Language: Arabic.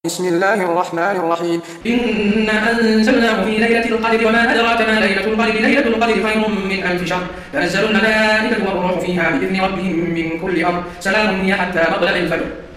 بسم الله الرحمن الرحيم إنا أنزلناه في ليلة القدر وما أدراك ما ليلة القدر ليلة القدر خير من 1000 شهر تنزل الملائكة والروح فيها بإذن ربهم من كل أمر سلام هي حتى مطلع الفجر